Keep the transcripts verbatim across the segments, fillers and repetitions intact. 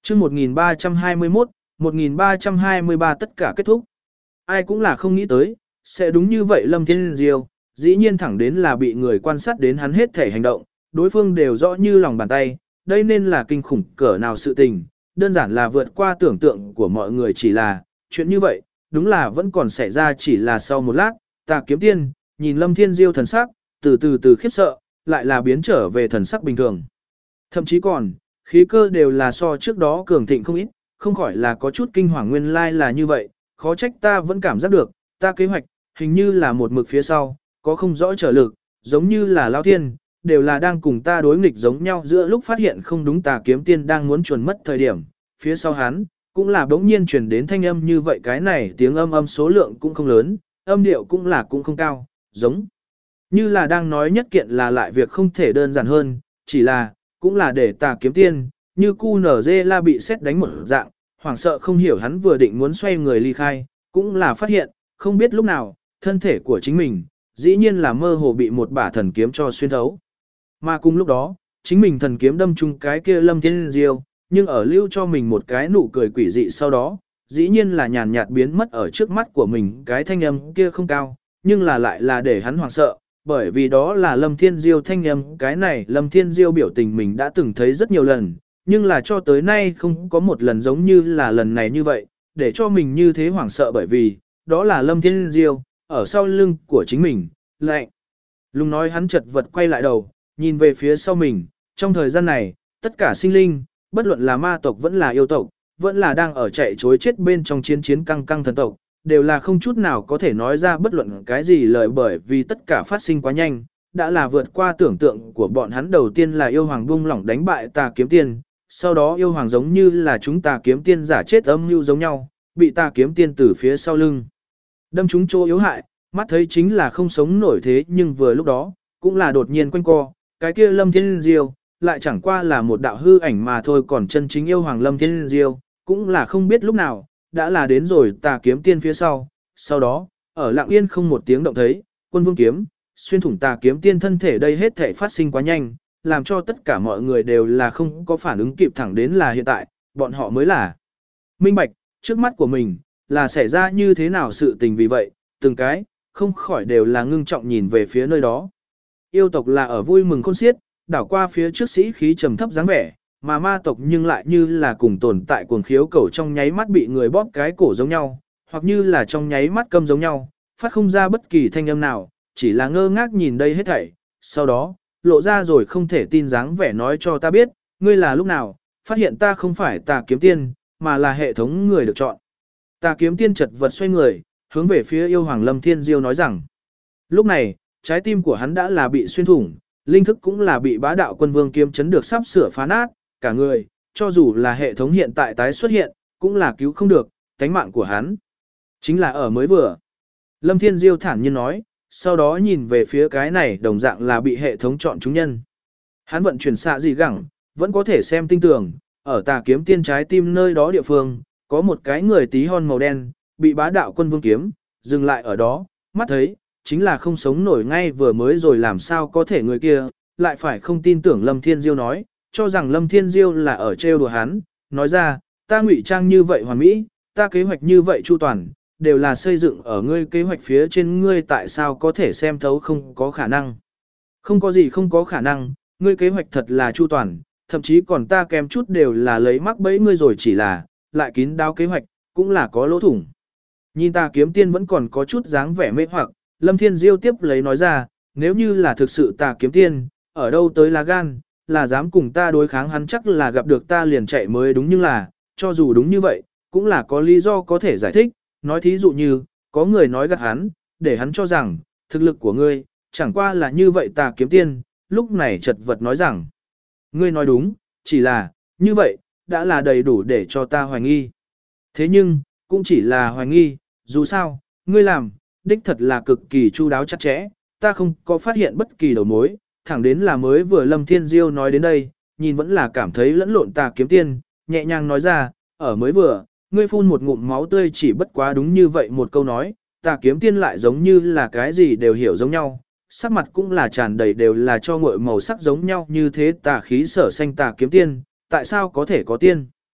chương một nghìn ba trăm hai mươi mốt, một nghìn ba trăm hai mươi ba tất cả kết thúc. Ai cũng là không nghĩ tới, sẽ đúng như vậy Lâm Thiên Diêu, dĩ nhiên thẳng đến là bị người quan sát đến hắn hết thể hành động, đối phương đều rõ như lòng bàn tay, đây nên là kinh khủng cỡ nào sự tình, đơn giản là vượt qua tưởng tượng của mọi người chỉ là, chuyện như vậy, đúng là vẫn còn xảy ra chỉ là sau một lát, Tà Kiếm Tiên, nhìn Lâm Thiên Diêu thần sắc, từ từ từ khiếp sợ, lại là biến trở về thần sắc bình thường. Thậm chí còn, khí cơ đều là so trước đó cường thịnh không ít, không khỏi là có chút kinh hoàng nguyên lai là như vậy, khó trách ta vẫn cảm giác được, ta kế hoạch, hình như là một mực phía sau, có không rõ trở lực, giống như là Lão Thiên, đều là đang cùng ta đối nghịch giống nhau giữa lúc phát hiện không đúng Tà Kiếm Tiên đang muốn chuẩn mất thời điểm, phía sau hắn, cũng là bỗng nhiên truyền đến thanh âm như vậy cái này tiếng âm âm số lượng cũng không lớn, âm điệu cũng là cũng không cao, giống như là đang nói nhất kiện là lại việc không thể đơn giản hơn, chỉ là, cũng là để Tà Kiếm Tiên, như cu nở dê la bị xét đánh một dạng, hoảng sợ không hiểu hắn vừa định muốn xoay người ly khai, cũng là phát hiện, không biết lúc nào, thân thể của chính mình, dĩ nhiên là mơ hồ bị một bả thần kiếm cho xuyên thấu. Mà cùng lúc đó, chính mình thần kiếm đâm chung cái kia Lâm Thiên Diêu, nhưng ở lưu cho mình một cái nụ cười quỷ dị sau đó, dĩ nhiên là nhàn nhạt biến mất ở trước mắt của mình cái thanh âm kia không cao, nhưng là lại là để hắn hoảng sợ, bởi vì đó là Lâm Thiên Diêu thanh âm, cái này Lâm Thiên Diêu biểu tình mình đã từng thấy rất nhiều lần, nhưng là cho tới nay không có một lần giống như là lần này như vậy, để cho mình như thế hoảng sợ bởi vì, đó là Lâm Thiên Diêu, ở sau lưng của chính mình, lạnh. Lùng nói hắn chật vật quay lại đầu, nhìn về phía sau mình, trong thời gian này, tất cả sinh linh, bất luận là ma tộc vẫn là yêu tộc, vẫn là đang ở chạy chối chết bên trong chiến chiến căng căng thần tộc, đều là không chút nào có thể nói ra bất luận cái gì lời bởi vì tất cả phát sinh quá nhanh, đã là vượt qua tưởng tượng của bọn hắn đầu tiên là yêu hoàng buông lỏng đánh bại Tà Kiếm Tiên, sau đó yêu hoàng giống như là chúng Tà Kiếm Tiên giả chết âm mưu giống nhau, bị Tà Kiếm Tiên từ phía sau lưng đâm chúng chỗ yếu hại, mắt thấy chính là không sống nổi thế nhưng vừa lúc đó, cũng là đột nhiên quanh co, cái kia Lâm Thiên Diêu, lại chẳng qua là một đạo hư ảnh mà thôi còn chân chính yêu hoàng Lâm Thiên Diêu, cũng là không biết lúc nào, đã là đến rồi Tà Kiếm Tiên phía sau, sau đó, ở lặng yên không một tiếng động thấy, Quân Vương kiếm, xuyên thủng Tà Kiếm Tiên thân thể đây hết thể phát sinh quá nhanh, làm cho tất cả mọi người đều là không có phản ứng kịp thẳng đến là hiện tại, bọn họ mới là minh bạch, trước mắt của mình, là xảy ra như thế nào sự tình vì vậy, từng cái, không khỏi đều là ngưng trọng nhìn về phía nơi đó. Yêu tộc là ở vui mừng khôn xiết, đảo qua phía trước sĩ khí trầm thấp dáng vẻ, mà ma tộc nhưng lại như là cùng tồn tại cuồng khiếu cầu trong nháy mắt bị người bóp cái cổ giống nhau, hoặc như là trong nháy mắt câm giống nhau, phát không ra bất kỳ thanh âm nào, chỉ là ngơ ngác nhìn đây hết thảy, sau đó, lộ ra rồi không thể tin dáng vẻ nói cho ta biết, ngươi là lúc nào, phát hiện ta không phải Tà Kiếm Tiên, mà là hệ thống người được chọn. Tà Kiếm Tiên chật vật xoay người, hướng về phía yêu hoàng Lâm Thiên Diêu nói rằng, lúc này, trái tim của hắn đã là bị xuyên thủng, linh thức cũng là bị bá đạo Quân Vương kiếm chấn được sắp sửa phá nát, cả người, cho dù là hệ thống hiện tại tái xuất hiện, cũng là cứu không được, tánh mạng của hắn. Chính là ở mới vừa. Lâm Thiên Diêu thản nhiên nói, sau đó nhìn về phía cái này đồng dạng là bị hệ thống chọn chúng nhân. Hắn vận chuyển xạ gì gẳng, vẫn có thể xem tinh tường, ở Tà Kiếm Tiên trái tim nơi đó địa phương, có một cái người tí hon màu đen, bị bá đạo Quân Vương kiếm, dừng lại ở đó, mắt thấy, chính là không sống nổi ngay vừa mới rồi làm sao có thể người kia, lại phải không tin tưởng Lâm Thiên Diêu nói, cho rằng Lâm Thiên Diêu là ở trêu đùa hắn, nói ra, ta ngụy trang như vậy hoàn mỹ, ta kế hoạch như vậy chu toàn, đều là xây dựng ở ngươi kế hoạch phía trên ngươi tại sao có thể xem thấu không có khả năng. Không có gì không có khả năng, ngươi kế hoạch thật là chu toàn, thậm chí còn ta kém chút đều là lấy mắc bẫy ngươi rồi chỉ là, lại kín đáo kế hoạch, cũng là có lỗ thủng. Nhìn Tà Kiếm Tiên vẫn còn có chút dáng vẻ mê hoặc, Lâm Thiên Diêu tiếp lấy nói ra, nếu như là thực sự Tà Kiếm Tiên, ở đâu tới là gan, là dám cùng ta đối kháng hắn chắc là gặp được ta liền chạy mới đúng nhưng là, cho dù đúng như vậy, cũng là có lý do có thể giải thích, nói thí dụ như, có người nói gạt hắn, để hắn cho rằng, thực lực của ngươi, chẳng qua là như vậy Tà Kiếm Tiên, lúc này chật vật nói rằng, ngươi nói đúng, chỉ là, như vậy, đã là đầy đủ để cho ta hoài nghi. Thế nhưng, cũng chỉ là hoài nghi, dù sao, ngươi làm, đích thật là cực kỳ chu đáo chặt chẽ, ta không có phát hiện bất kỳ đầu mối, thẳng đến là mới vừa Lâm Thiên Diêu nói đến đây, nhìn vẫn là cảm thấy lẫn lộn Tà Kiếm Tiên, nhẹ nhàng nói ra, ở mới vừa, ngươi phun một ngụm máu tươi chỉ bất quá đúng như vậy một câu nói, Tà Kiếm Tiên lại giống như là cái gì đều hiểu giống nhau, sắc mặt cũng là tràn đầy đều là cho ngội màu sắc giống nhau như thế tà khí sở xanh Tà Kiếm Tiên, tại sao có thể có tiên?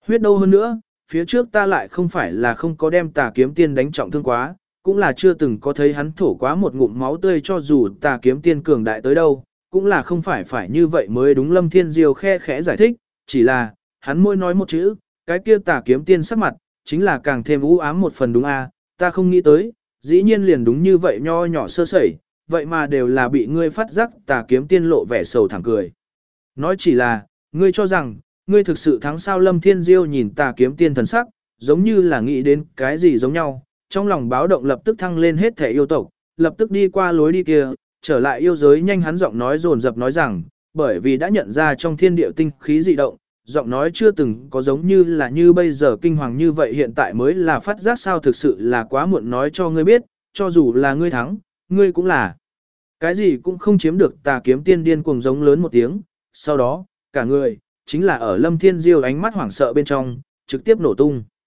Huyết đâu hơn nữa, phía trước ta lại không phải là không có đem tà kiếm tiên đánh trọng thương quá, cũng là chưa từng có thấy hắn thổ quá một ngụm máu tươi cho dù tà kiếm tiên cường đại tới đâu, cũng là không phải phải như vậy mới đúng. Lâm Thiên Diêu khe khẽ giải thích, chỉ là, hắn môi nói một chữ, cái kia tà kiếm tiên sắc mặt, chính là càng thêm u ám một phần đúng a, ta không nghĩ tới, dĩ nhiên liền đúng như vậy nho nhỏ sơ sẩy, vậy mà đều là bị ngươi phát giác. Tà kiếm tiên lộ vẻ sầu thẳng cười. Nói chỉ là, ngươi cho rằng, ngươi thực sự thắng sao? Lâm Thiên Diêu nhìn tà kiếm tiên thần sắc, giống như là nghĩ đến cái gì giống nhau, trong lòng báo động lập tức thăng lên hết thể yêu tộc, lập tức đi qua lối đi kia, trở lại yêu giới nhanh. Hắn giọng nói dồn dập nói rằng, bởi vì đã nhận ra trong thiên địa tinh khí dị động, giọng nói chưa từng có giống như là như bây giờ kinh hoàng như vậy, hiện tại mới là phát giác sao? Thực sự là quá muộn, nói cho ngươi biết, cho dù là ngươi thắng, ngươi cũng là cái gì cũng không chiếm được. Tà kiếm tiên điên cuồng giống lớn một tiếng, sau đó, cả người, chính là ở Lâm Thiên Diêu ánh mắt hoảng sợ bên trong, trực tiếp nổ tung.